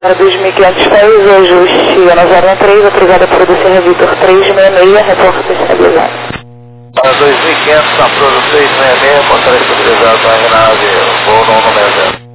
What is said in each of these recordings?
Para 2.500 pés, o ajuste na 013, autorizada para o Serra Vitor 366, reporte estabilizado. Para 2.500 na Prosa 666, portaria estabilizada para a aeronave, voo no 90.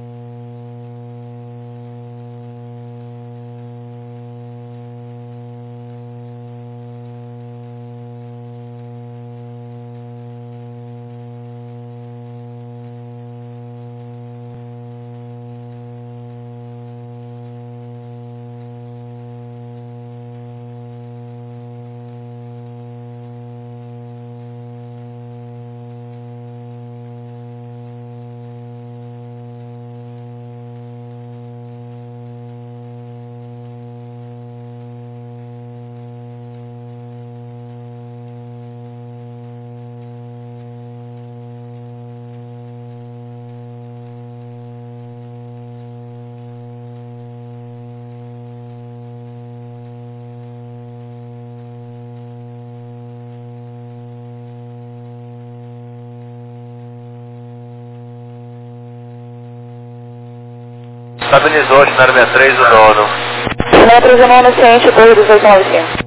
Estabilizou, cenário 63, o nono. Cenário 3, o nono, ciente, torre 1895.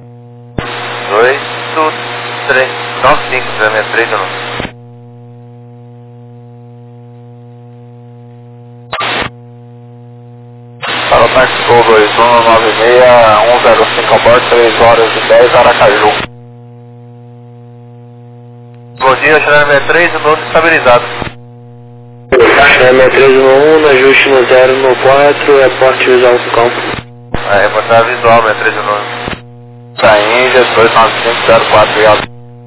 9395, 63, o nono. Para o táxi Gol 2196, 105 a bordo, 3 horas e 10, Aracaju. Bom dia, cenário 63, o nono estabilizado. Chama 311, ajuste no 0 no 4, reporte visual do campo. Reportar visual, 6319. Tá Índia, 29504, obrigado.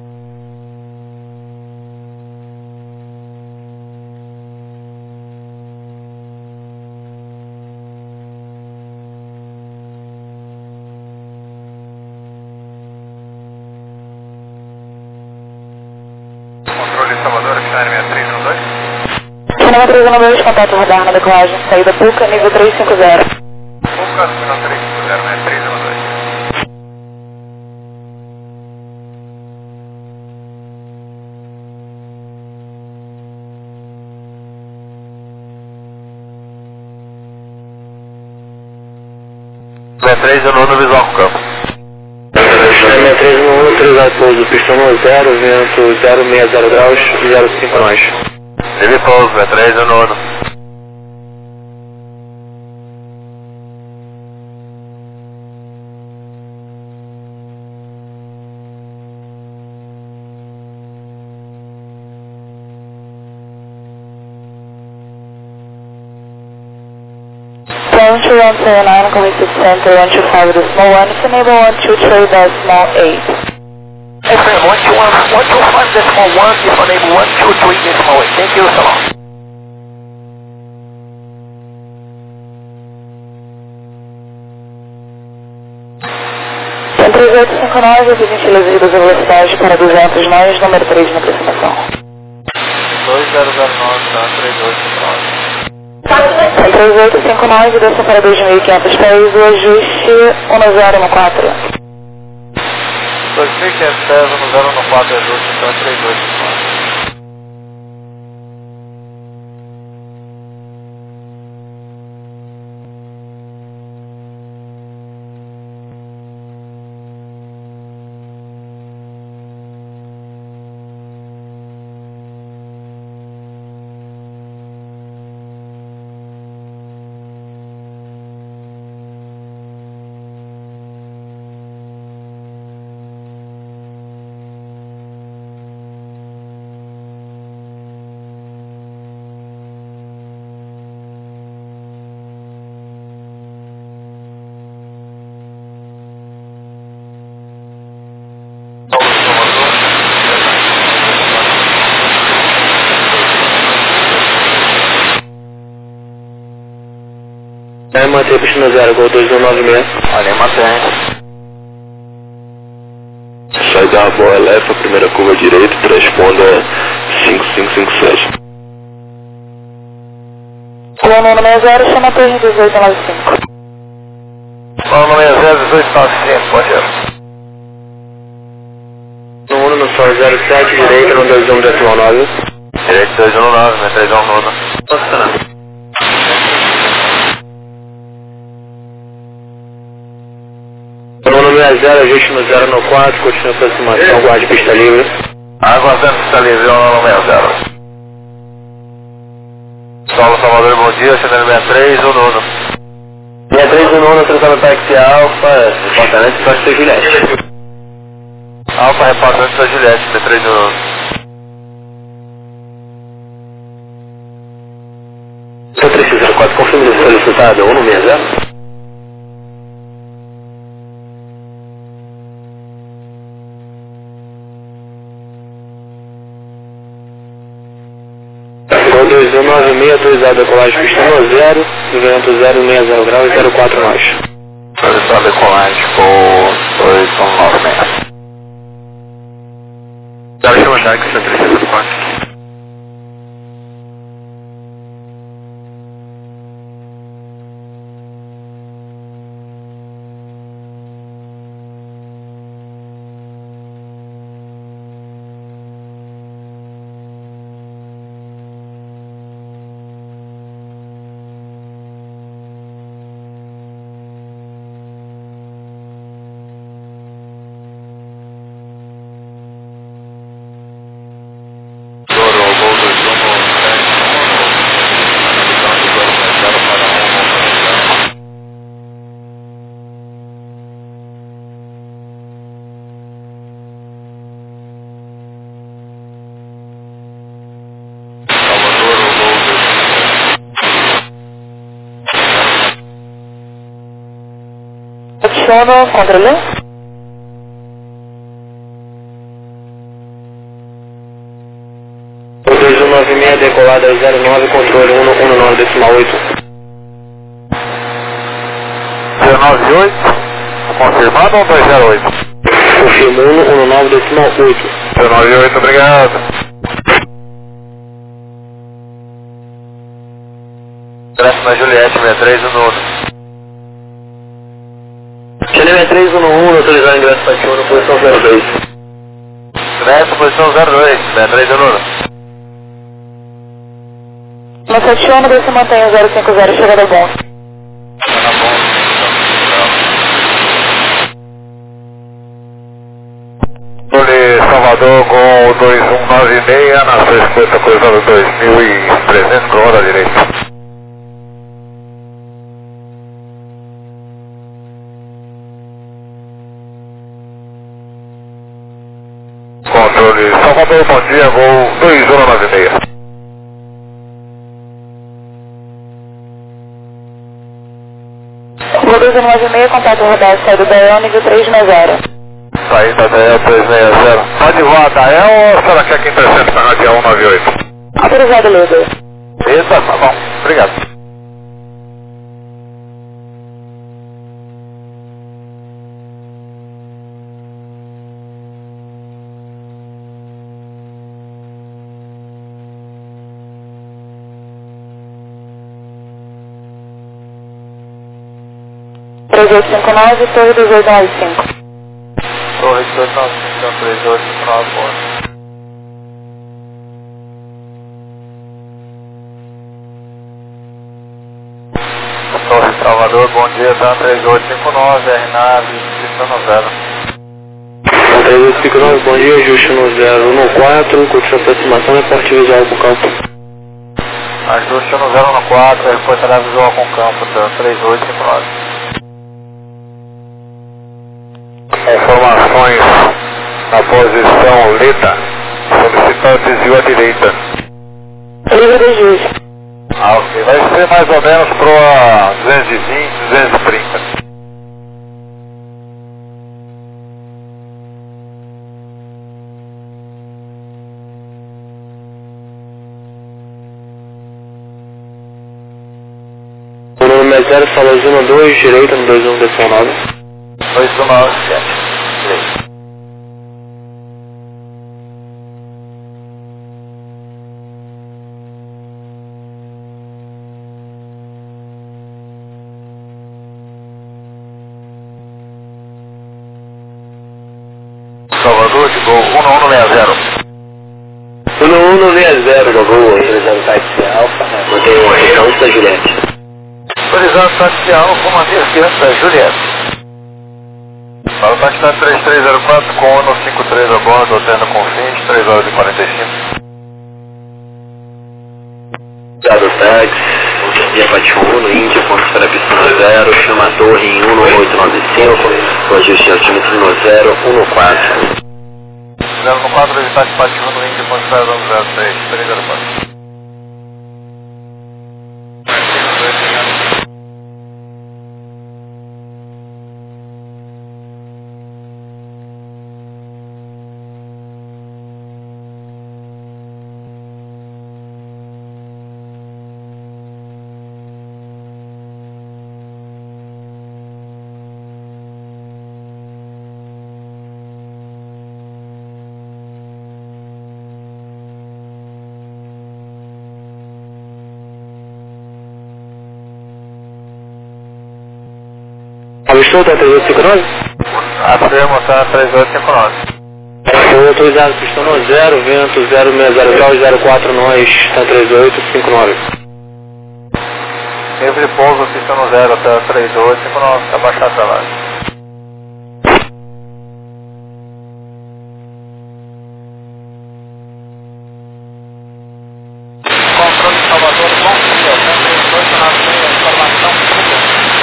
Controle de Salvador, cenário 6312. Cinema 392, contato radar na decolagem, saída PUCA, nível 350. PUCA, final 350, 6312. no visual com campo. Cinema 311, autorizado pouso, pistão no 0, vento 060 graus, 05 nós. Ele pouso, 3 no 1. Phone 2179, Cohesive Center, 125.1, enable 123.8. FM 125.1, disable 123.8. Thank you so much. Centro 3859, a gentileza da velocidade para 200 nós, número 3 na aproximação. 2009, tá? 3259. Centro 3859, desça para 2.500 pés, o ajuste 1014. 2.500 pés, 1014, ajuste, então 3259. É, manter piscina 0, gol 2196. Olha, mantém. Sai da boa, leva a primeira curva direita, transponda 5557. Plano 60, chama a torre 1895. Plano 60, 1895, pode ir. No 1 no sol 07, direita no 2119. Direito 219, né? 319. Nossa, 1160, ajuste no 094, continua a aproximação, guarde pista livre. Aguardando pista livre, 1160. Saulo Salvador, bom dia, Chanel 63, o Nuno. 63 do Nuno, tratando táxi Alfa, reportante para ser Juliette. Alfa, reportante da Juliette, 63 do Nuno. 3604, confirme de solicitado, 160. Gol 2196, a decolagem pista no 0, vento 060 graus, 04 nós. Solicitado a decolagem por 2196. Deve chamar já que 3604. Adiciona, controle. O 2196, decolada 09, controle 119,8. 198, confirmado ou 208? Confirmo 119,8. 198, obrigado. Próxima Juliette, 63 do Nuno. Chanel 6311, autorizado ingresso para Tiona, posição 02. Ingresso, posição 02, 63 do Nuno. No Sationa, você mantém o 050, chegada bom. Salvador com o 2196 na 650, cruzando 2300 por hora direita. Controle Salvador, bom dia, voo 2196. Voo 2196, contato rodado, saída da EL, nível 360. Saída da EL 360. Pode voar da EL ou será que aqui intercepta na radial 198? Autorizado, líder. Eita, tá bom, obrigado. (3859), Torre 2895. Torre 2895, 3859, bom. Torre Salvador, bom dia, Dan 3859, R-Nave, pista no 0. 3859, bom dia, ajuste no 014, curte aproximação e porte visual com campo. Ajuste no 014, reportará visual com campo, Dan 3859. Informações na posição Leda, solicitando desvio à direita. Livre de juiz. Ok, vai ser mais ou menos para 220, 230. O número é 0, sala 12, direita no 2119. 297, direita. Salvador de gol 1160. 1160 do voo, autorizado táxi Alfa, mantém uma região da Juliette. Autorizado táxi Alfa, manter a da Juliette. Fala o táxi 3304 com ONU 53 a bordo, Oceano Confins, 3 horas e 45. Dado táxi, Via Patiuno, Índia, ponto para pista 0, chama a torre em 1895, ajuste altímetro no 014. 014, táxi Patiuno, Índia, ponto para 03, 304. Avistou, tá 3859? Afirma, tá 3859. Foi autorizado, pistão no 0, vento 060 graus, 04 nós, tá 3859. Livre pouso, pista no 0 até 3859, tá baixado pra lá. Controle de Salvador, bom dia, 3896, informação pública.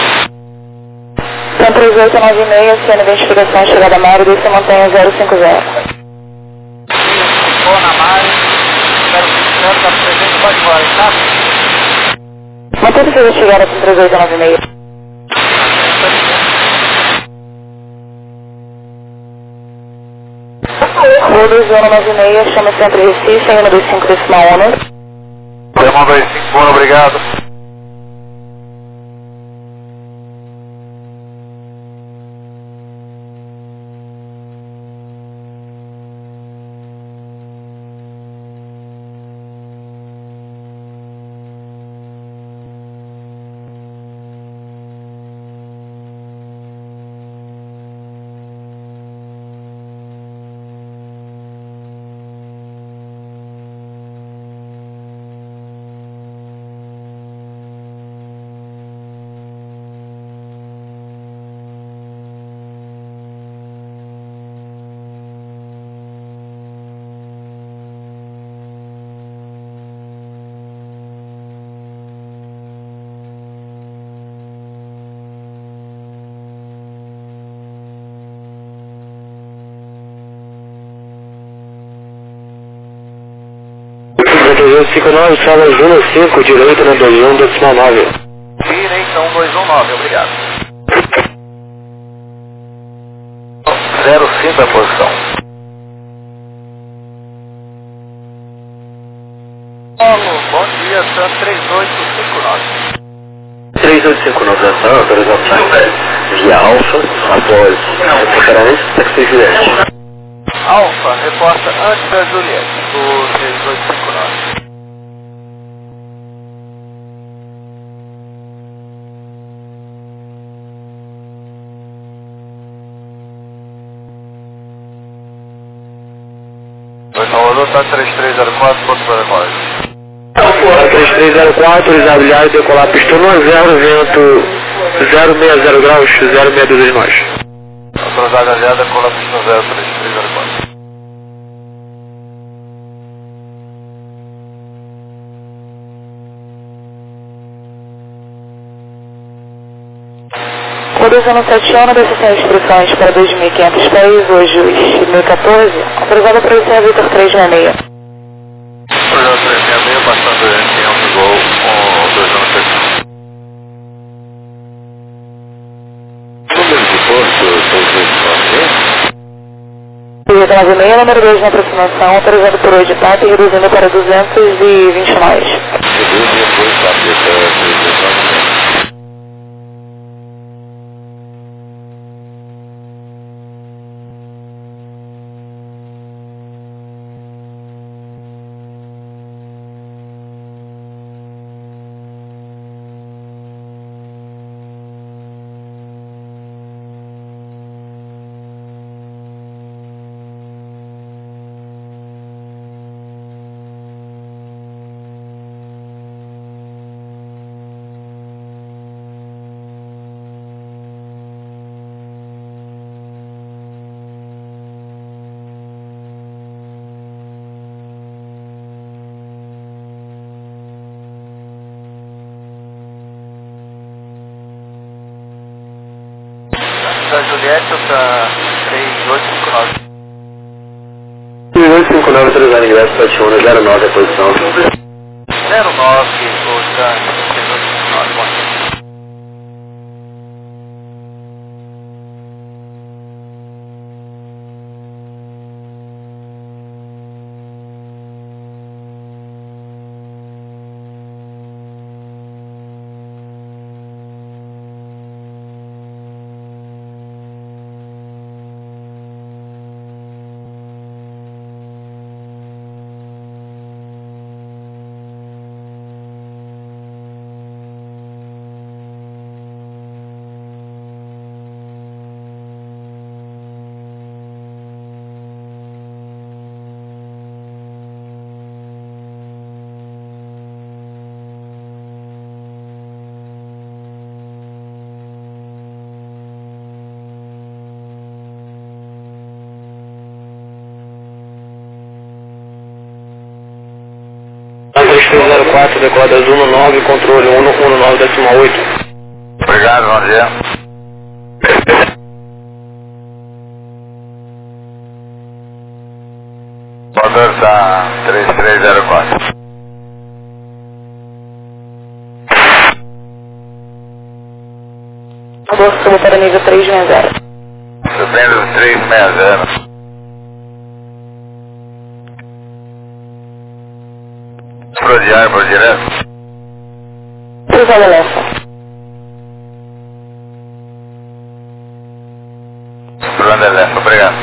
3896, sendo identificação chegada a Mário, desce a montanha 050. Ficou na Mari, 050, tá presente, pode voar, tá? Mantendo que eu chegar aqui em 3896. Voo 2196, chama sempre Recife, em 125 decimal ONU. Demão 25, bom, obrigado. Fica 9, sala Júnior 5, direito na 21, decimal 9. Direita 1219, obrigado. 05 é a posição. Alô, bom dia, Sam 3859. 3859, ação, autorização via Alfa, após referência, taxi Juliette. Alfa, reporta antes da Juliette, do 3859. Salvador tá 3304, ponto 04. 3304, autorizado decolar pistão no 0, vento 060 graus, 062 nós. Autorizado aliada, cola pista 03304. Rodovia 71, desce sem instruções para 2.500 pés, hoje 2014, autorizada para o Senhor Vitor 366. Projeto 366, passando em Alto Gol, com 297. Número de posto, 296, número 2 na aproximação, autorizado por hoje TAP e reduzindo para 220 nós. Juliette, outra 3859. 3859, autorizado ingresso 71, 09 a posição. 09, outra 3859, bom dia. Quatro, decoda 19, controle 119,8. Obrigado, bom dia. O motor está 3304. A bolsa subiu para nível 360. Subindo 360. Prodiar por direto. Cruzada leste. Cruzada leste, obrigado.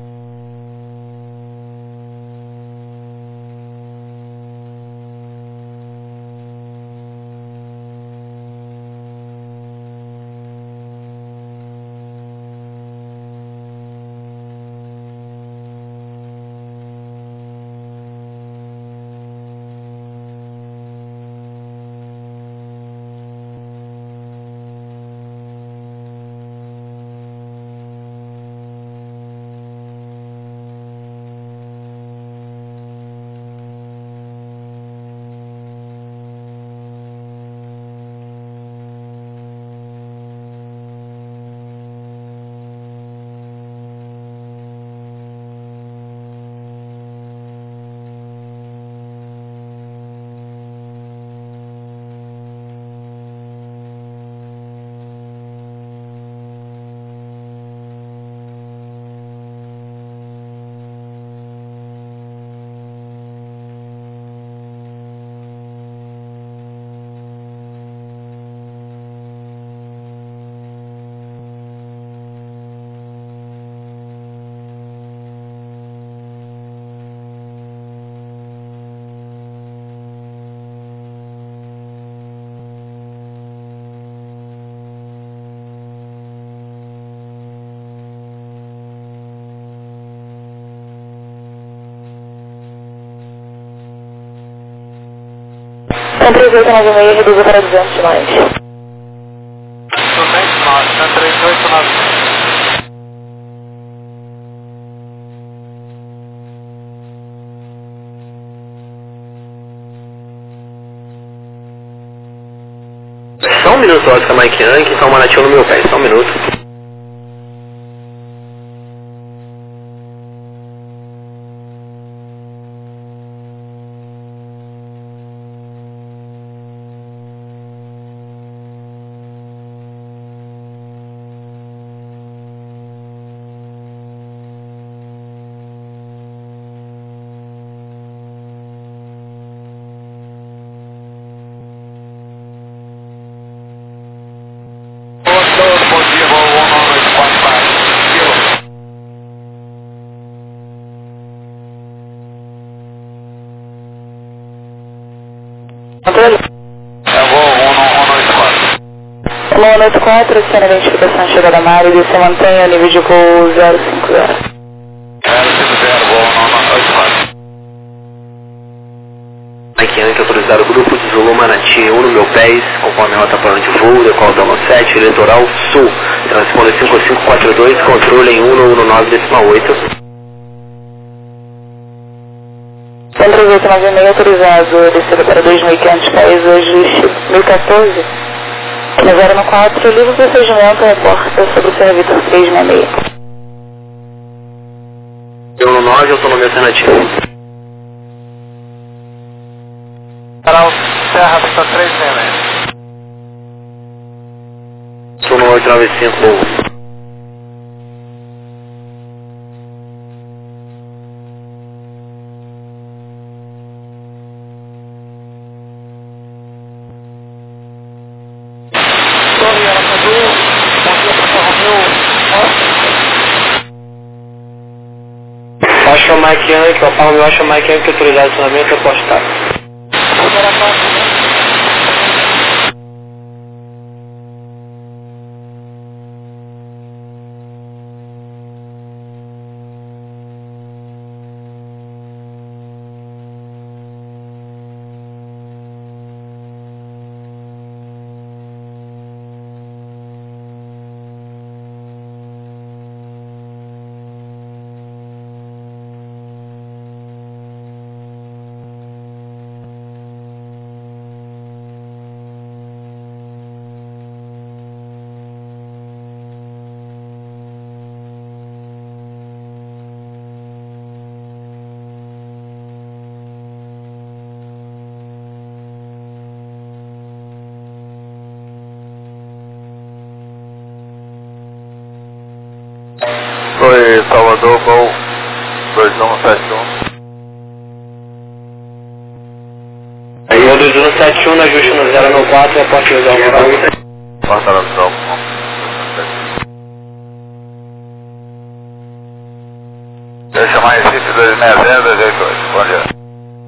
São 3896, reduza para 200 mais. 209, está 3896. Só um minuto, Oscar Mike Yankee, só uma nativa no meu pé, só um minuto. Bom dia, voo 19245. Controle? É voo 194. 194, sendo a identificação chegada da área e você mantém o nível de voo 050. 050, voo 194. Mike Yankee, autorizado o grupo de Zulu Manati 1 no meu pés, conforme a rota plano de voo, decol Dama 7, Litoral Sul, transponder 5542, controle em 119,8. Centro 896, autorizado, descida para 2.500 pés, hoje 1014. Na 014, livre o procedimento reporta sobre o Serra Vitor 366. Eu no 9, autonomia alternativa. Para o Serra Vitor 366. Estou no 895. Acho Mike Yankee, o Palme acha Mike Yankee autorizado acionamento apostado. Foi Salvador, Gol 2171. Aí o 2171 ajuste no 094 e aporte visual no Porta da visão. Eu chamar Recife 260-282. Bom dia.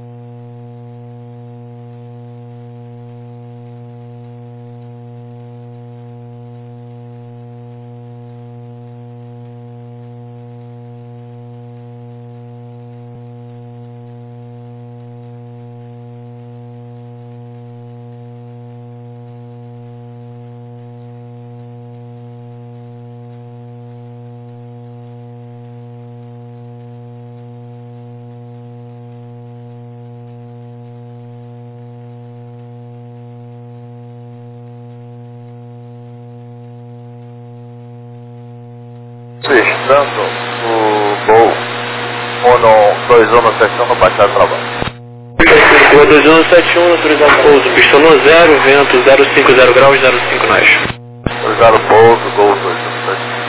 Registrando o Gol Mono 2171 no Baixado Trabalho. Rua 2171, autorizado pouso, pistão no 0, vento 050 graus, 05 nós. Autorizado pouso, Gol 2171.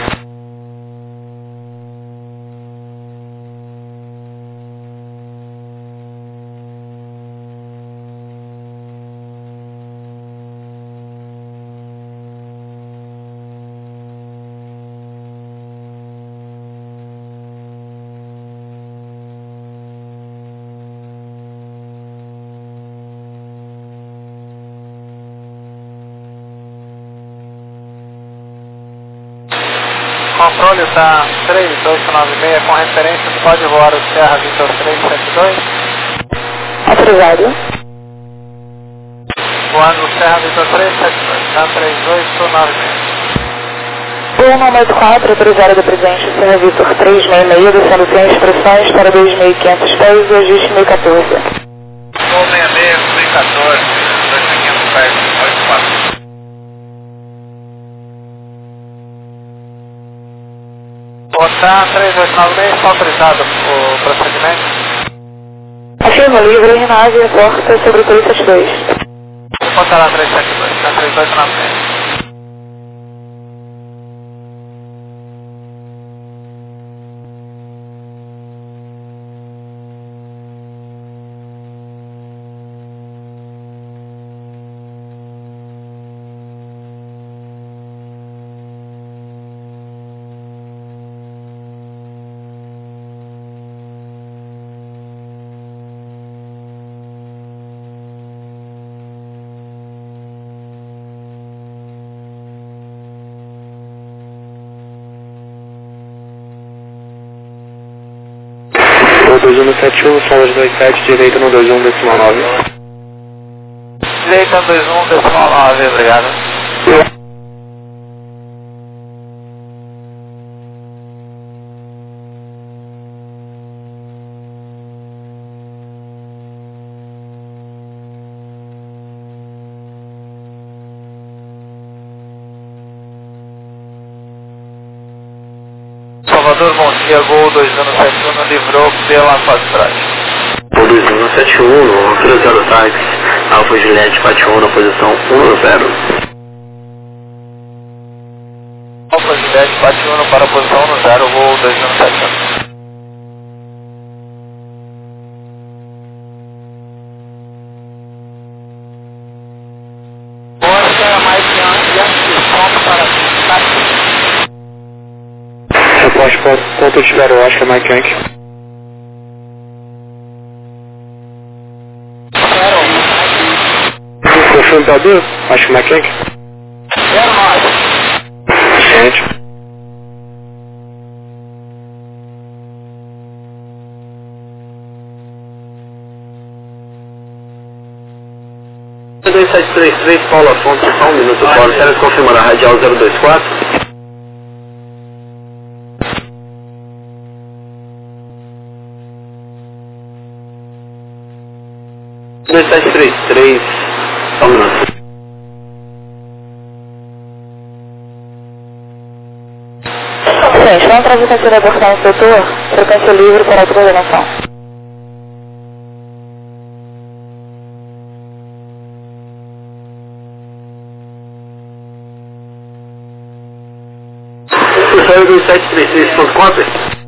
Controle da 3896 com referência do código hora Serra Vitor 372. Autorizado. Voando Serra Vitor 372, da 3896. 194, autorizado da presente Serra Vitor 366, descendo sem expressões para 2.500 pés e ajuste 1014. Gol 66, 2014, 2500 pés, 84. Botar 3896, está autorizado o procedimento? Afirma livre, renave a porta sobre o 372. Vou botar lá 372, tá 3896. Rua 2171, solas 27, direita no 21,9. Direita 21,9, obrigado. Salvador, bom dia, Gol 2171, livrou pela fase de trás. Gol 2171, altura 0 táxi, Alfa Juliette Pationa na posição 10. Alfa Juliette Pationa para a posição 10, Gol 2171. Reporte ponto de Tiveru, acho que é Mike Yankee. Confirme para Bill, acho que é Mike Yankee. Ciente. P 2733, Paulo Afonso, só 1 minuto, Paulo. Quero confirmar a radial 024. 2733, só 1 minuto. Gente, vamos trazer a abortar no setor, frequência livre para a coordenação. Puxaram 2733, ponto conta?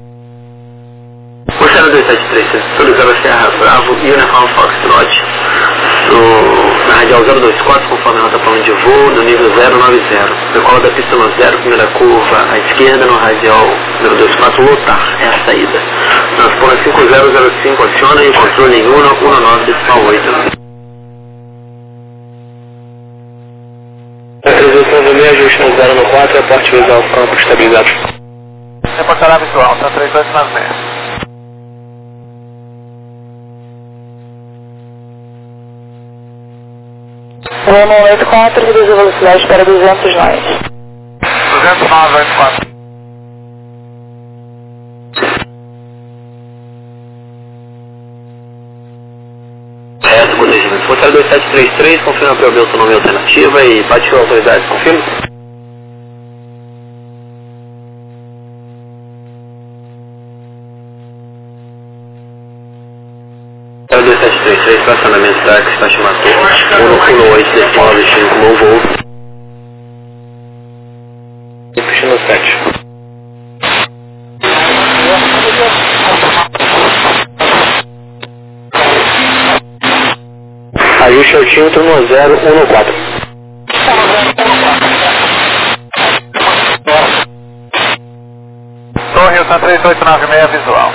Puxaram 2733, solicitando Serra Bravo, Uniform Foxtrot, na radial 024, conforme a rota plano de voo, do nível 090. Decola da pista no 0, primeira curva à esquerda, no radial 024, lotar, é a saída. Transponder 5005, aciona e controle em 119, decimal 8. Autorização do meio, ajuste no 094, aporte visual campo estabilizado. Reportará visual, tá 3896. Vamos 84, reduz a velocidade para 200 nós. 209, 84. Reto, corrigimento. Portal 2733, confirma para o autonomia alternativa e bate a autoridade, confirma. Portal 2733, estacionamento táxi, faixa Matou, 118, decimal 25, não voo. Destino 7. Ajuste altímetro no 014. Torre, tá 3896, visual.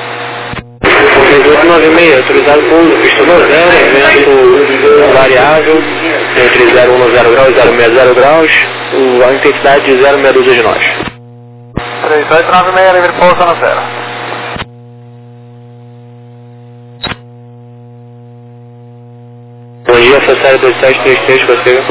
3896, autorizado por pista no 0, vento variável, entre 010 graus e 060 graus, a intensidade de 0,62 de nós. 3896, livre pouso no 0. Bom dia, Facário 2733, você.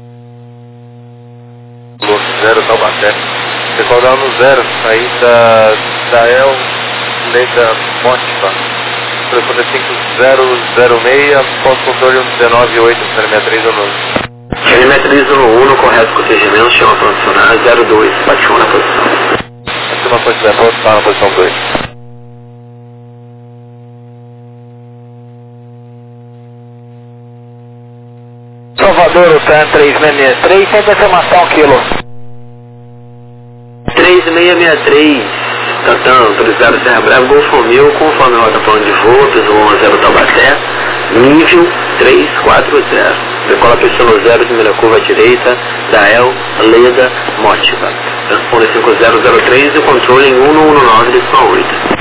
0, Taubaté. Recordar no 0, saída da El, Leda Motiva. Telefone 5006, ponto controle 198, telemetria no 9. Telemetria no 1, no correto protegimento, chama para adicionar 02, bate 1 na posição. Acima ponte da ponte, está na posição 2. Salvador, o TAN 3663, sem confirmação, quilo. 3663, Tatã, autorizado Serra Brava, Golfo Romeu, conforme a rota plano de voo, piso 10 Taubaté, nível 340. Decola pista no 0, primeira curva à direita, Dael, Leda, Motiva. Transponder 5003 e o controle em 119, decimal 8.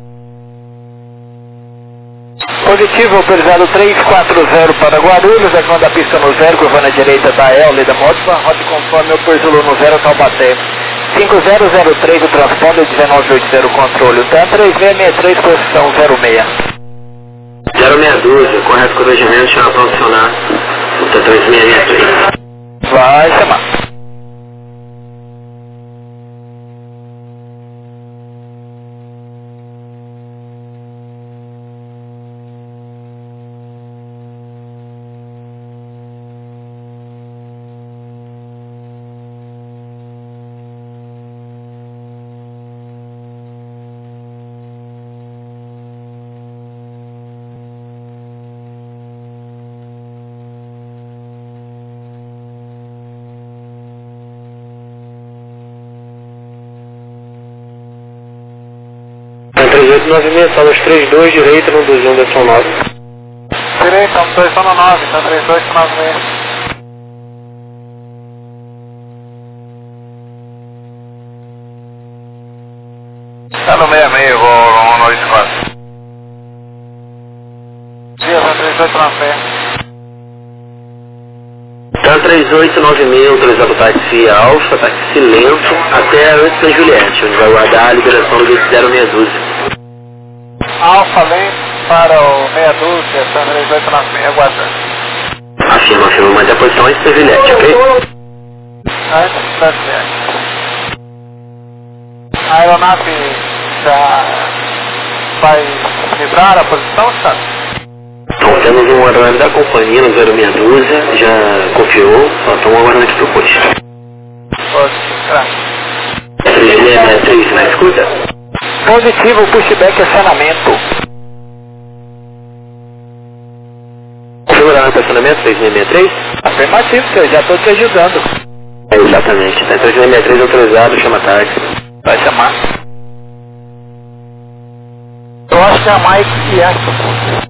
Positivo, autorizado 340 para Guarulhos, acima da pista no 0, curva na direita da El, Leda Motiva, rota conforme o Zulu no 0, Taubaté. 5003, o transponder 1980, controle, o TAN 3663, posição 06. 0612, correto corrigimento, chama para adicionar o TAN 3663. Vai chamar. 296, só nos 32, direita, no 21, direção 9. Direita, 219, tá 3896. Tá no 66, vou 194. Dia, tá 3896. Tá 3896, autorizado táxi Alfa, táxi lento, até antes da Juliette, onde vai guardar a liberação do 062. Alfa lento para o 62, tá 3896, aguardando. Afirma, manter a posição antes da Juliette, ok? Antes da Juliette. A aeronave já vai livrar a posição, sabe? Então, temos um aeronave da companhia no 062, já confiou, só estamos aguardando aqui pro posto. Pode, graças. 3663, na escuta? Positivo, pushback, acionamento. Configurar no estacionamento 3663? Afirmativo, senhor, já estou te ajudando. Exatamente, tá 3663 autorizado, chama táxi. Vai chamar. Eu acho que é a Mike Yankee.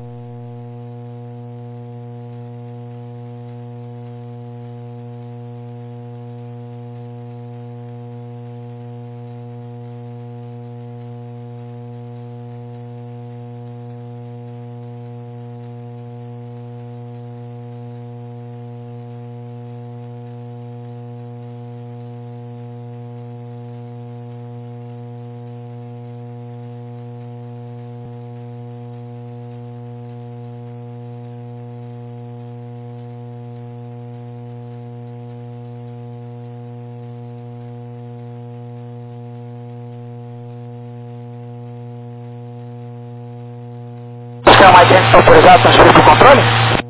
Você é a Mike Yankee autorizado a transferir para o controle?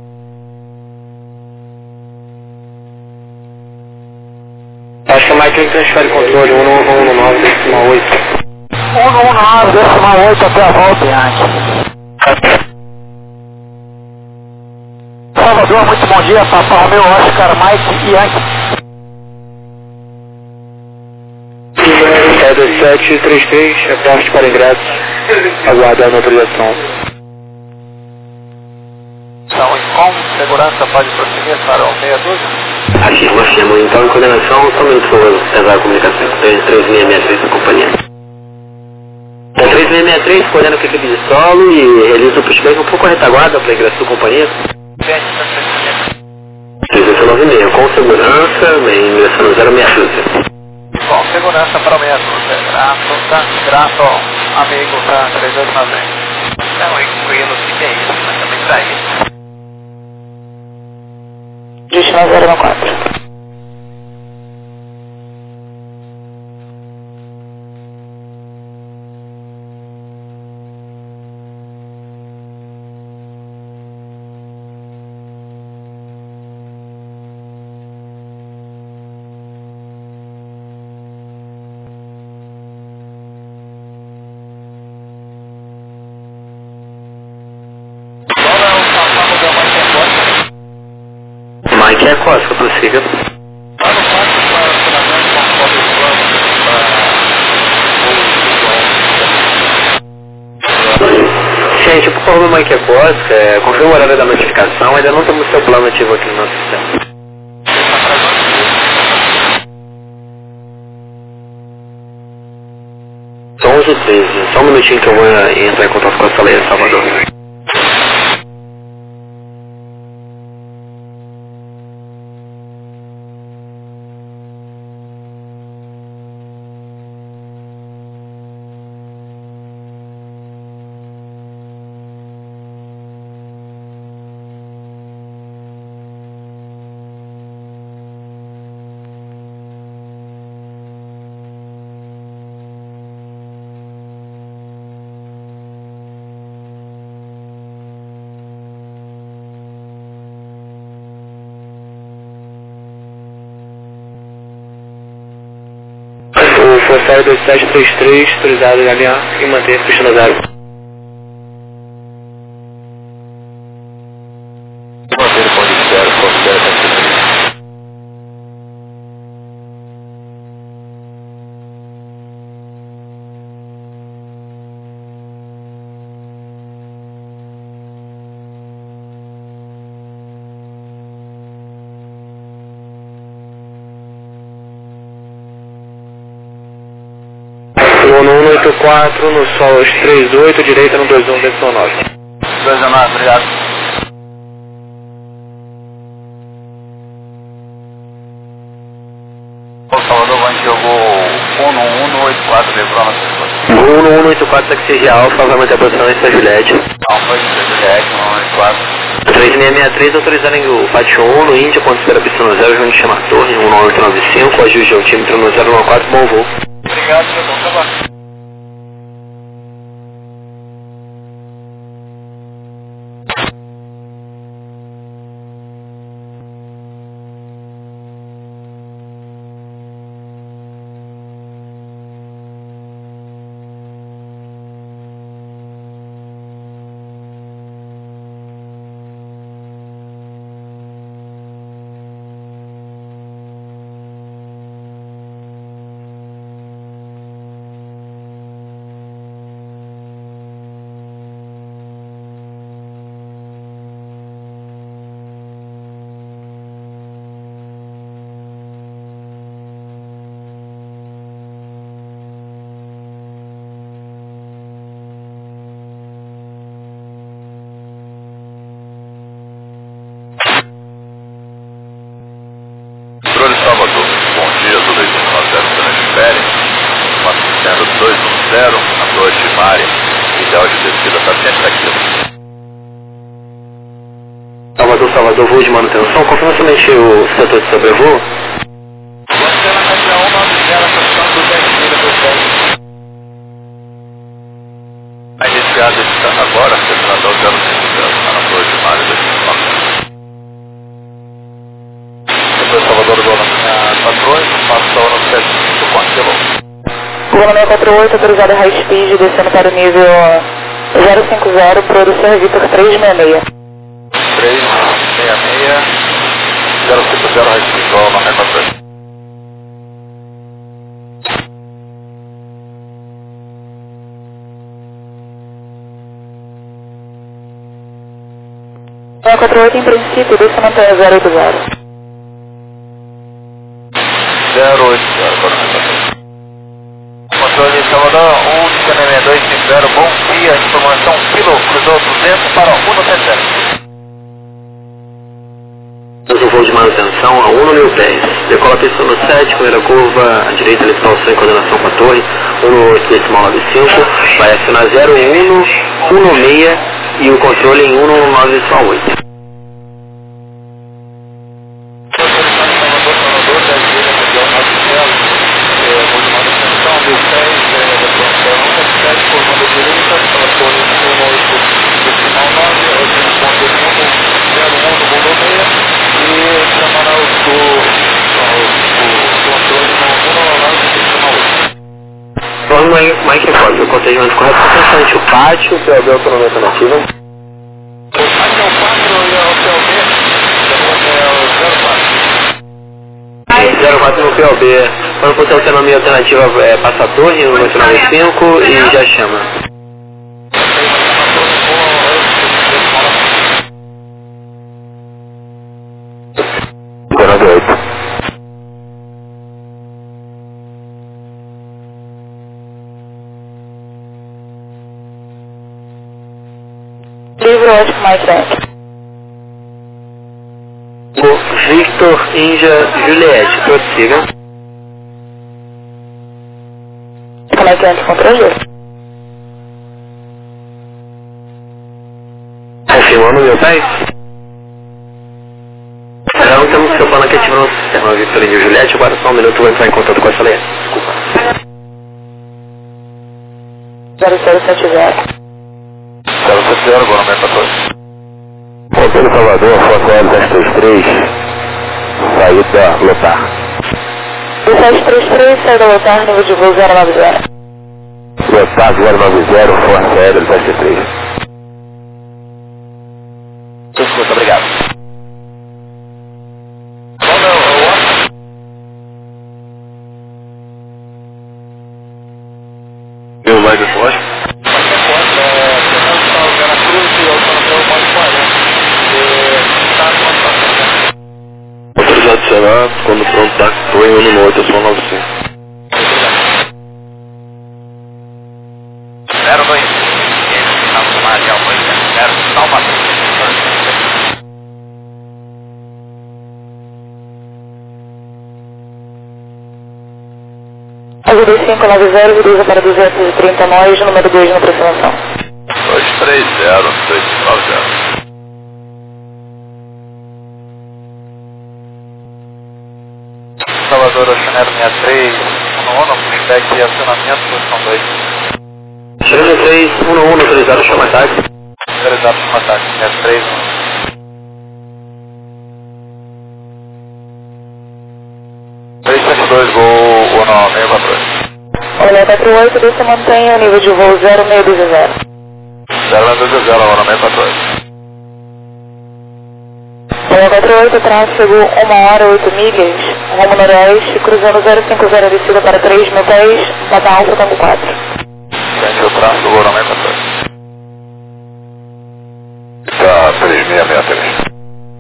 Acho que a Mike transfere controle 119, decimal 8. 119, decimal 8 até a volta, Yankee. Salvador, muito bom dia, Papa Romeu Oscar, Mike Yankee. É 2733, aporte para ingresso, aguardando autorização. São em como segurança pode prosseguir para o 62? Afirma, então em coordenação, só um minuto por favor, pesar a comunicação com 3663 da companhia. Então 3663, coordena com a equipe de solo e realiza o pushback um pouco a retaguarda para ingresso da companhia. 3696, com segurança, ingressando 062. Bom, segurança para o 62, grato, tá? Grato, amigo, tá? 3890. Não, incluindo o que é isso, mas também para isso. Destino 014. Mike é a Costa, prossiga. Gente, por favor, Mike é Costa, confirma o horário da notificação, ainda não temos seu plano ativo aqui no nosso sistema. São 11h13, só um minutinho que eu vou entrar em contato com a Saleia, Salvador. O Forçário 2733, autorizado em alinhar e manter Cristiano Zero. Manter o ponto 0, ponto 0, Vou no 184, no sol 38, direita no 21, dentro 9. 219, obrigado. Salvador, a gente jogou 184, lembrou na pessoa. Voo no 184, taxi Alfa, vazamento da posição em São Juliette. Alfa, Juliette, 184. 3663, autorizarem o Pátio 1 no Índia, ponto espera pista no 0, João de Chamar Torre, 19895, ajuste ao tímetro no 014, bom voo. Obrigado, meu bom trabalho. Salvador, bom dia, do 2190 Transpere, Matriciano 210, a noite Mari, ideal de descida está 100 km. Salvador, voo de manutenção, confirma somente o setor de sobrevoo. Você na região 190, posição do 10 milhas, a iniciada está agora, terminador 050, na noite Mari 290. Salvador do patrões, passou no 754 km. Voo 648, autorizado High Speed, descendo para o nível 050, produção Vitor 366. 366, 050, High Speed, voo 648. Voo 48 em princípio, descendo até 080. 080, agora não está. Controle de Salvador, 16250, bom dia, informação Kilo, cruzou 200 para 170. Temos um voo de manutenção a 1 no 1000 pés. Decola a pista no 7, primeira curva, à direita litoral sem coordenação com a torre, 198,95, vai acionar 01, 16 e o controle em 199,8. Mike Report, o contegimento correto, constante o pátio, o PLB autonomia alternativa. O pátio é o 4 e o PLB é o 04. 04 no PLB, quando for ter autonomia alternativa, passa a torre, no 895 e já chama. Livro ótimo, Mike Bank. Victor, Índia, Juliette, prossiga. Como é que entra o controle? Confirmando meu pai? Não temos seu plano aqui ativado no sistema Victor, Índia, Juliette, agora só um minuto, vou entrar em contato com essa lei. Desculpa. 0070. 070, agora não é 14. Modelo Salvador, Foco L733, saída Lotar. 1733, saída Lotar, nível de voo 090. Lotar 090, Força Aérea 733. Muito obrigado. Meu mais ótimo. Autorizado quando pronto tá, tô em 1 no 8, eu sou 95. AGB590 reduza para 230 nós, número 2 na aproximação. 230, 290. Salvador, Oceanero 63, 11, pushback e acionamento, posição 2. Chegando 311, autorizado, chama táxi. Autorizado, chama táxi, 63, 372, Gol 19642. Olha, 48, você mantém o nível de voo 0620. 0620, 19642. Olha, 48, tráfego 1 hora 8 milhas, rumo noroeste, cruzando 050 descida para 3.000 pés, Mata Alfa, Tango 4. Sente o tráfego, Gol 19642. Tá, 3663.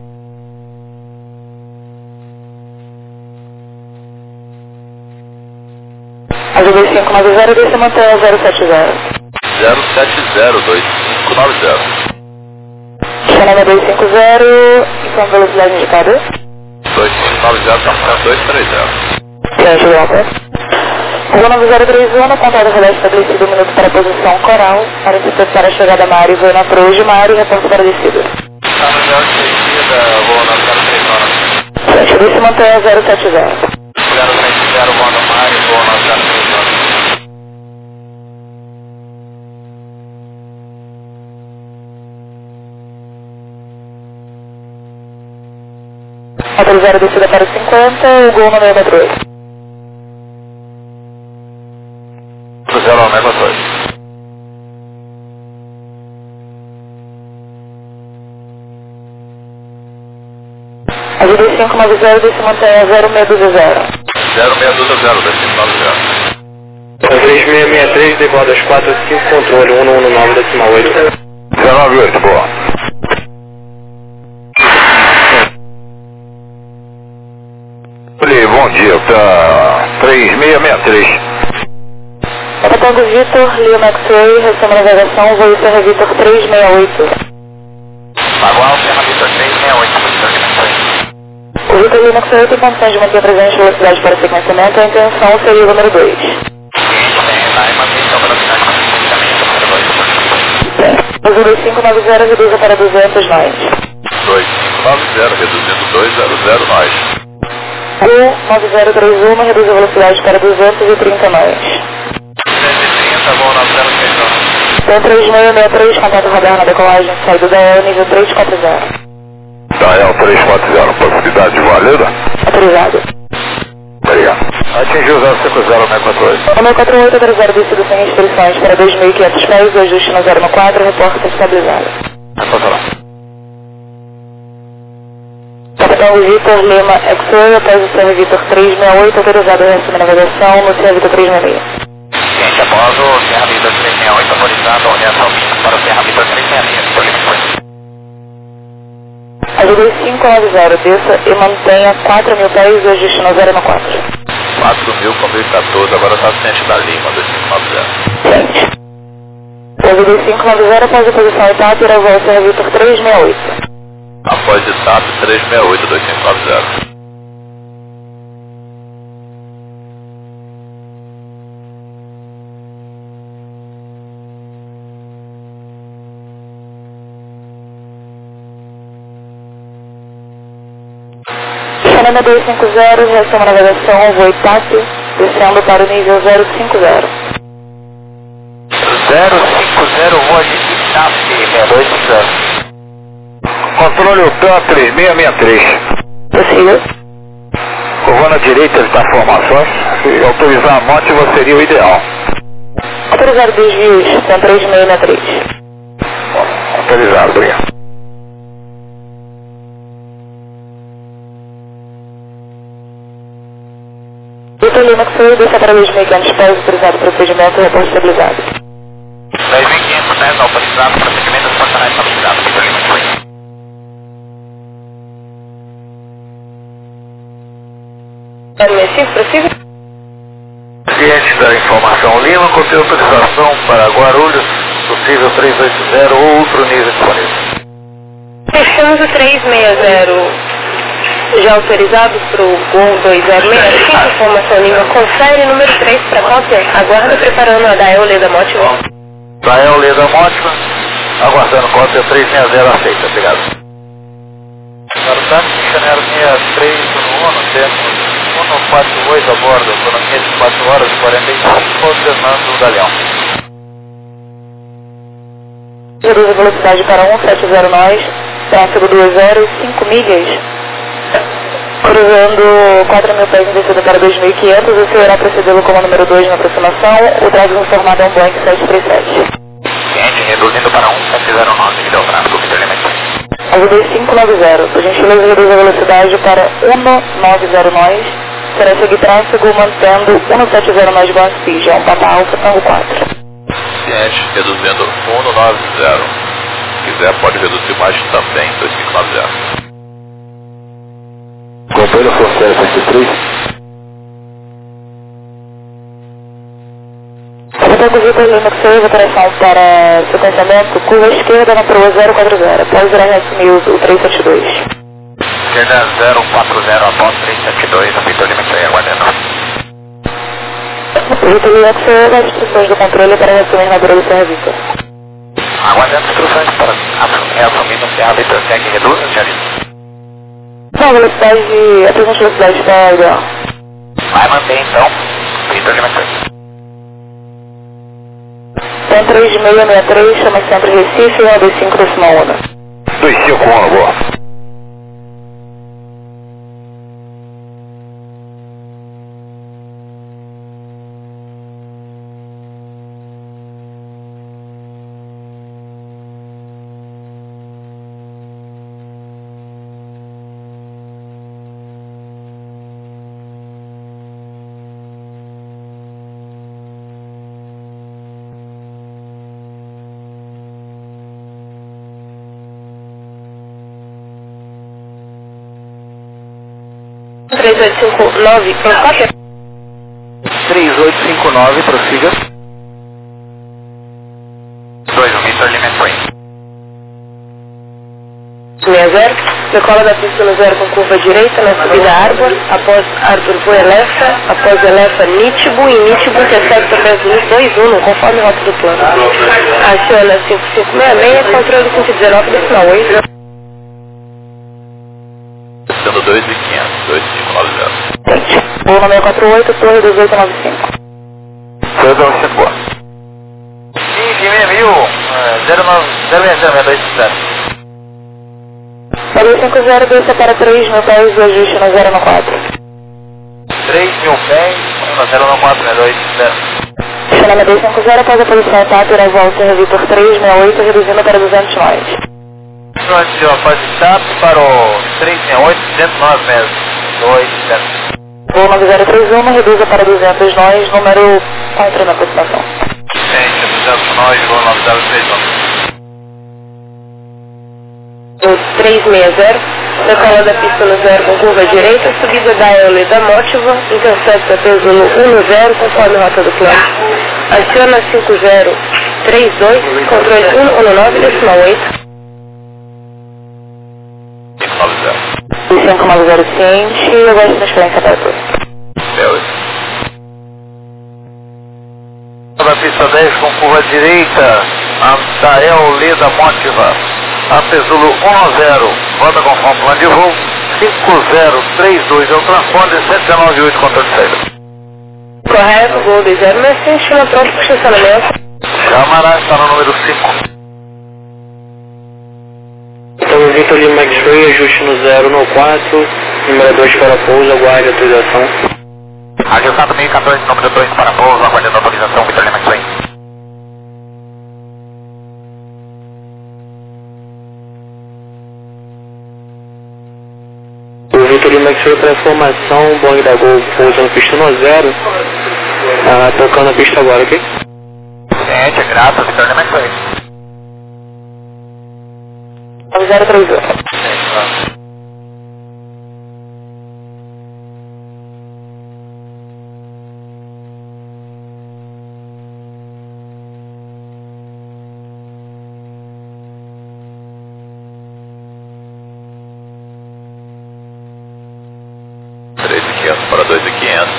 AGB590, você mantém o 070. 070, 2590. Chama 250, então velocidade indicada. 2590, está 230. Ciente, Grota. Rua 9031, contato relógio estabelecido, minuto para a posição coral, para interceptar a chegada à área, voo na proa, Mário, reporte para a descida. Está no 060, voo na 030. Ciente, você mantém o 070. 030, voo na Mário, voo na 030. Autorizar a descida para 50, o Gol 968. 092. A GD590, você mantém a 0620. 0620, 2590. 3663, decodas 45, controle 119, decimal 8. 098, boa. Bom dia, tá 3663. Tango Vitor, Lima X-Ray, recebe navegação, voo Serra Vitor 368. Magual, Serra Vitor 368, O Vitor Lima X-Ray tem condições de manter presente velocidade para sequenciamento, a intenção seria o número 2. O 0590 reduza para 200 nós. 2590, reduzindo 200 nós. Gol 9031 reduz a velocidade para 230 nós. 230, voo na 030. Tem 3663, contato radar na decolagem, saída da EL, nível 340. Da EL 340, possibilidade de valida? Autorizado. Obrigado. Atingiu 050, 642. O 948 autorizado descido sem restrições para 2.500 pés, o ajuste no 014, reporta estabilizado. Reportará. Capitão Vitor Lima X-Ray, após o Serra Vitor 368, autorizado a reassumir navegação no Serra Vitor 366. Ciente, após o Serra Vitor 368, autorizado a reassumir para o Serra Vitor 366. Por limite. A GD590, desça e mantenha 4.000 pés, o ajuste no 014. 4.000, com 2014, agora está ciente da Lima, 2590. Ciente. O GD590, após a posição etapa, irá voar o Serra Vitor 368. Após etapa 368, 2590. Xanana 250, reação à navegação, voo etapa, descendo para o nível 050. 050, voo de TAP, 250. Controle UTAN 3663. Possível. Vou na direita evitar formações. Se autorizar a moto, seria o ideal. Autorizado desvios, com 3663. Autorizado, obrigado. Vitor Lima X-Ray, desça para 2.500 pés, autorizado procedimento, reporte estabilizado. 2.500 pés, autorizado, procedimento exportará estabilizado. Vitor Lima X-Ray. Possível? Ciente da informação Lima, contém autorização para Guarulhos, possível 380 ou outro nível disponível. Fechando 360. Já autorizados para o Gol 206, informação língua confere, número 3 para cópia. Aguarda preparando a Dael Leda Mótiva. Dael Leda Mótiva, aguardando cópia 360 aceita, obrigado. Cartão, Chanel 63 no 1, temos 148 a bordo, economia de 4 horas e 45, Fernando Galeão. Reduz a velocidade para 170 nós, tráfego 20, 5 milhas. Cruzando 4.000 pés em descida para 2.500, o senhor irá procedê-lo como número 2 na aproximação, o tráfego informado é um Boeing 737. Ciente, reduzindo para 1709, que deu tráfego, Vitor Lima 3. Alvo 2590, por gentileza reduz a velocidade para 190 nós, será seguir tráfego mantendo 170 nós Boeing Speed, é um Papa Alfa Tango 4. Ciente, reduzindo 190. Se quiser pode reduzir mais também, 2590. Companheiro Forceiro 63. Tango Vitor Lima 6, operação para sequenciamento, curva esquerda na proa 040, após irá reassumir o 372. Esquerda 040, após 372, a Vitor Lima 3, aguardando. Vitor Lima 6, as instruções do controle para reassumir na beira do Serra Vitor. Aguardando instruções para reassumir no Serra Vitor, segue e reduz, Jardim. Não, a velocidade, a presente velocidade está ideal. Vai manter então, Vitor Lima 3. Tem 3663, chama sempre Recife, 125 da Simona. 25 a bordo. Nove, cópia. 3859, prossiga. 2, o Vitor Lima 3. 60, decola da pista no 0 com curva direita na subida Arbor, após Arbor voa Elefa, após Elefa Nítibo e Nítibo intercepta Brasil 21, conforme rota do plano. Aciona 5566, controle 519, decimal 8. Sendo 2.500, 2590. Voo 648, torre 2895. 295. Sim, 090627. 950 desça para 3.000 pés e ajuste no 0 no 4. 3.000 pés, 094, 270. Chanel 250 após a posição TAP, irá voar o Serra Vitor 368, reduzindo para 200 nós. Antes eu após o TAP para o 368, 209 metros. 270. Voo 9031, reduza para 200 nós, número 4 na aproximação. Ciente, 200 nós, voo 9031. O 360, decola da pista no 0 com curva direita, subida da Eole da Mótiva, intercepta peso no 10, conforme rota do plano. Aciona 5032, controle 119, decimal 8. 590 ciente, eu gosto de transferência para tudo. Da pista 10 com curva direita, Dael Leda Mótiva, Apezulo 10, volta conforme plano de voo, 5032 é o transponder 798 controle de saída. Correto, voo 20, chama pronto para o estacionamento. Câmara está no número 5. Então, Vitor Lima X-Ray, ajuste no 0 no 4, número 2 para pouso, aguarde autorização. Ajustado 1014, número 2 para pouso, aguardando autorização, Vitor Lima X-Ray. O Vitor Lima X-Ray para informação, Boeing da Gol pousa no pista no 0, tocando a pista agora, ok? Ciente, graças, Vitor Lima X-Ray. 9031.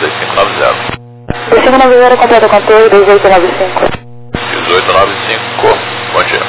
2590. 2590 completa controle 1895. 1895, bom dia.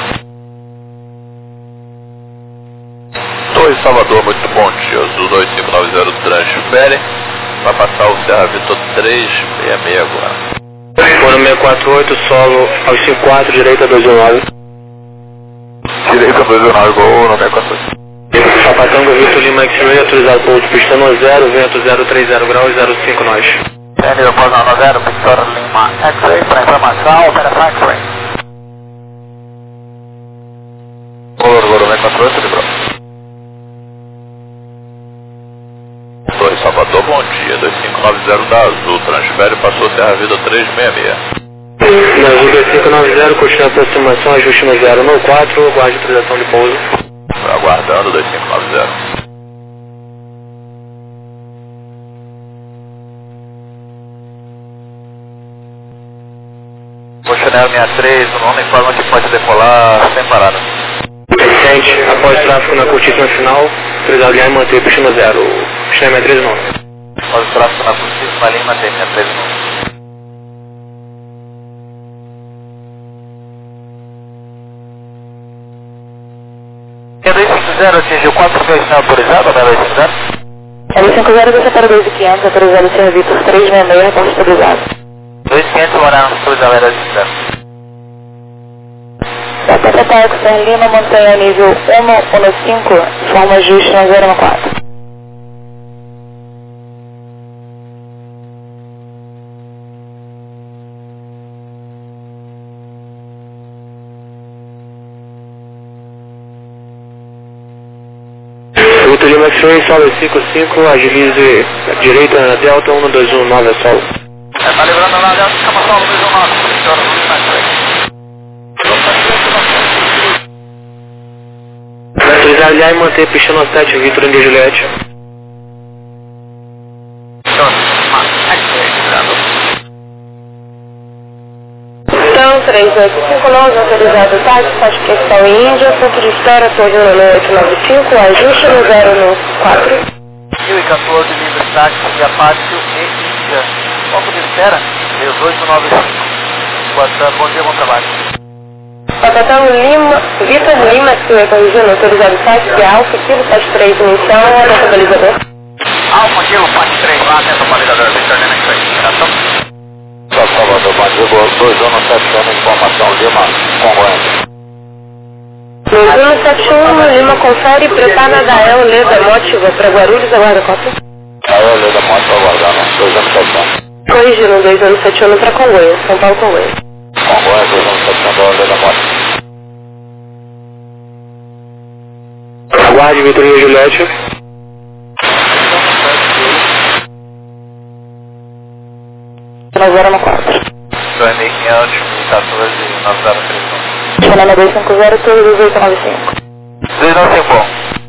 2 Salvador, muito bom dia. Azul 2590 transfere. Vai passar o Serra Vitor 366 agora. Fone 648, solo ao 54, direita 219. Direita 219, gol no 648. Sapatanga Vitor Lima X-Ray, autorizado pouso, pista no 0, vento 030 graus, 05 nós. Daniel Posano 0, Victor Lima X-Ray, para informação, operação X-Ray. Gol 648, liberou. 2 Salvador, bom dia, 2590 da Azul, transfere, passou Serra Vida 366. Na Azul 2590, continua a aproximação, ajuste no 014, aguarde autorização de pouso. Aguardando 2590. Chanel 63, o nome informa que pode decolar sem parada. Recente, após tráfego na cortina final, autorizado Lima e manter pista no 0. Chanel 63 não. Após tráfego na cortina Lima, mantém 63 não. E250 atingiu 4.000 sinal autorizado, né, 250? L50 você para 2500, autorizado Serra Vitor 366, reporte autorizado. 2500 morar no sul da Vera 250. Tapatapaco, Serra Lima, montanha nível 115, forma ajuste no 014. Vitor Lima X-Ray, solo 55, agilize direita na Delta 1219, é solo. Tá livrando na Delta, chama solo 219, senhora do Lima X-Ray. Autorizado Lima e manter pista no 7, Vitor India Juliette. Então, 3859, autorizado táxi, faz questão Índia, ponto de espera, torre no 895, ajuste no 014. 1014, livre táxi, Apácio e Índia. Ponto de espera, 1895. Bom dia, bom trabalho. Patatão Lima, Vitor Lima, que é corrigindo, autorizado táxi, Alfa, Kilo, faz 3, inicial, até balizador. Alfa, Kilo, faz 3, lá dentro do balizador, Victor Lima X-Ray. Salvador, bom dia, 2171, informação Lima, Congonhas. 2171, Lima confere, prepara da El Leda Mótiva para Guarulhos, aguarda cópia. El Leda Mótiva, aguardando, 2171. Corrigindo, 2171 para Congonhas, São Paulo, Congonhas. Congonhas, 2171, El Leda Mótiva. Aguarde Vitor India Juliette. Na 014. 2500, 14, 9031. Chanel 250, torre 1895. 295.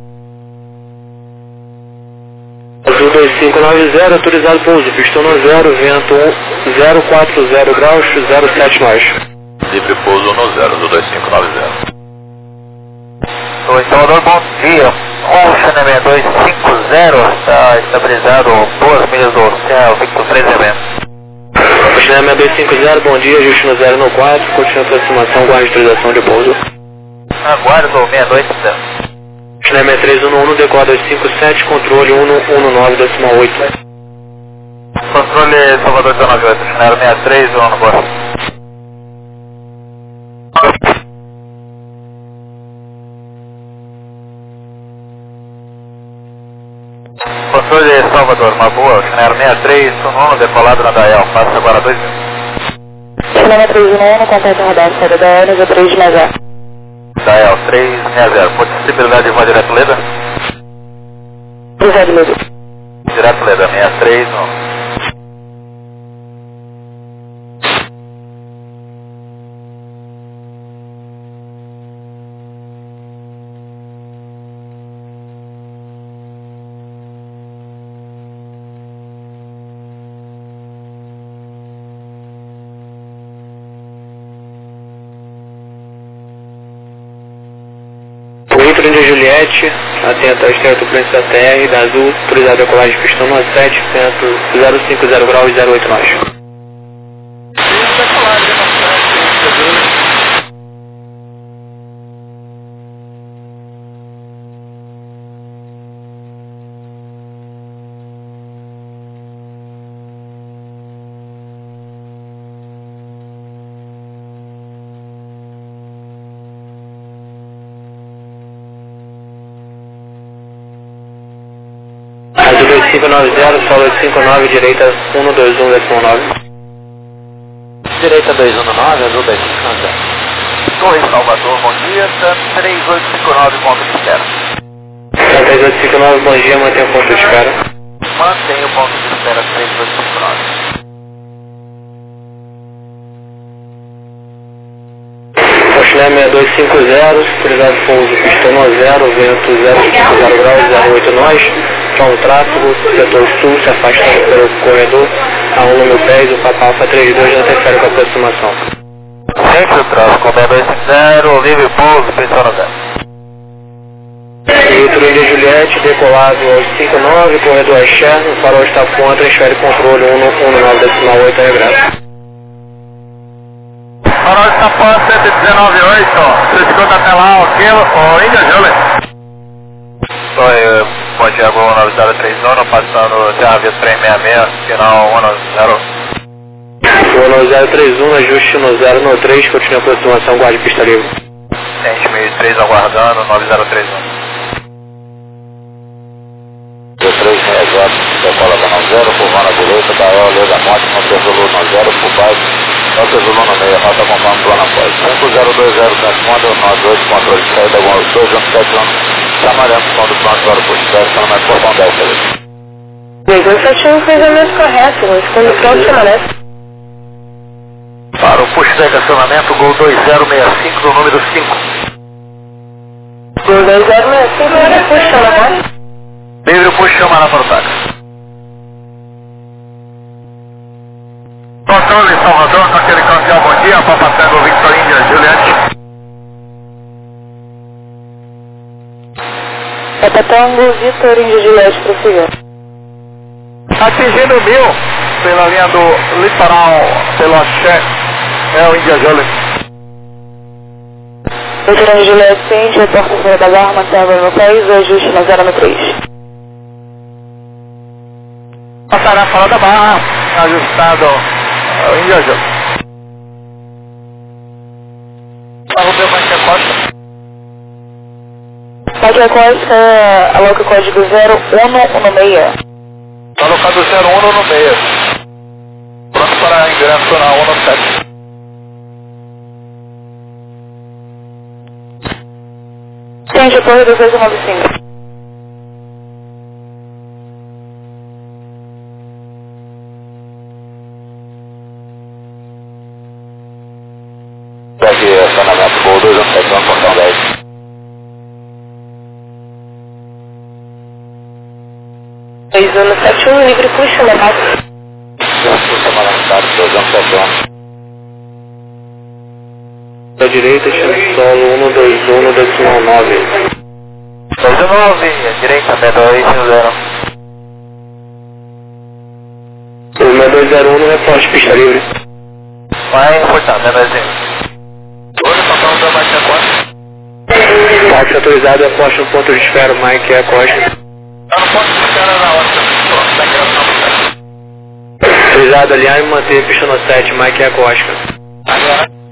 Azul 2590, autorizado pouso, pista no 0, vento 040 graus, 07 nós. Livre pouso no 0 do 2590. Oi, Salvador, bom dia. Chanel 6250, está estabilizado 2 milhas do céu, Victor 3 Chanel 250, bom dia, ajuste no 014, continua a aproximação, guarde autorização de pouso. Aguardo 6250. Chanel 6311, decola 257, controle 119,8. Controle Salvador 298, Chanel 63, eu não gosto. Controle Salvador, uma boa, Chanel 63, sonono, decolado na Dael, passa agora 2 minutos. Chanel 311, contato radar, saída da L, 3 de Nazar. Dael 360, possibilidade de voar direto Leda? Cruzado Leda. Direto Leda, 63, não. Vitor Índia Juliette, atento ao exterior turbulência da TR, da Azul, autorizado a decolagem pistão no 7, vento 050 graus 08 nós. Azul 2590, solo 859, direita 121,9. Direita 219, Azul 2590. Torre Salvador, bom dia, Santa 3859, ponto de espera. Santa 3859, bom dia, mantém o ponto de espera. Mantém o ponto de espera 3859. Chilé 6250, autorizado pouso pistão no 0, vento 050 graus 08 nós. Tom tráfego, setor sul, se afastando pelo corredor, a 1 no meu pés, o Papa Alfa 32 já interfere com a aproximação. Sempre o tráfego, 6250, livre pouso, pistão no 0. Vitor Índia Juliette, decolado aos 59, corredor externo, o farol está contra, transfere controle 119,8 regraças. Farol está pronto, 119,8, você escuta até lá, ok, o Índia Juliette. Oi, bom dia, Gol 9030, passando Terra Via 366, final 10. 1031, ajuste no 093, continua a aproximação, guarde pista livre. Gente, meio 3 aguardando, 9031. 360, decola canal 0, curvando a direita, Dael, Leda Monte, Monte Zulu no 0, por baixo, Monte Zulu no meio, rota conforme plano após. 5020, responde, 98, controle de saída, igual 217, Samarento, fundo plano, agora por espécie, km por pão 10, ali. 271 cruzamento correto, segundo pronto, Samarento. Para o push de estacionamento, Gol 2065, do número 5. Gol 2065, era push, Samarento. Livre push, chamar para o táxi. Controle Salvador, naquele campeão, bom dia, Papa Tango, Victor Índia, Juliette. Papa Tango, Vitor Índia, Juliette, prossiga. Atingindo 1000, pela linha do litoral, pelo Axé, é o Índia Juliette. Vitor Índia, Juliette, sente, reporta fora da barra, mantendo no país, o ajuste na 093. Passará fora da barra, ajustado ao Índia Juliette. Arrumeu mais que a costa. Pode a costa, aloca o código 0116. Alocado 01 no meio. Pronto para ingresso na 17. Sente, torre 295. Aqui, estacionamento Gol 217, portão 10. Zona 71, livre puxa, né, Pato? Puxa, Malançado, 271. Da direita, solo 121, decimal 9. 29, direita, B210. O 6201 no reporte, pista livre. Vai, importante, B210. Olha, papão da Mike Acosta. Táxi autorizado, aposta no ponto de espera, Mike Acosta. Tá no ponto de espera na hora. Pronto, tá aqui na Autorizado, aliar e manter pista no 7, Mike Acosta. Agora.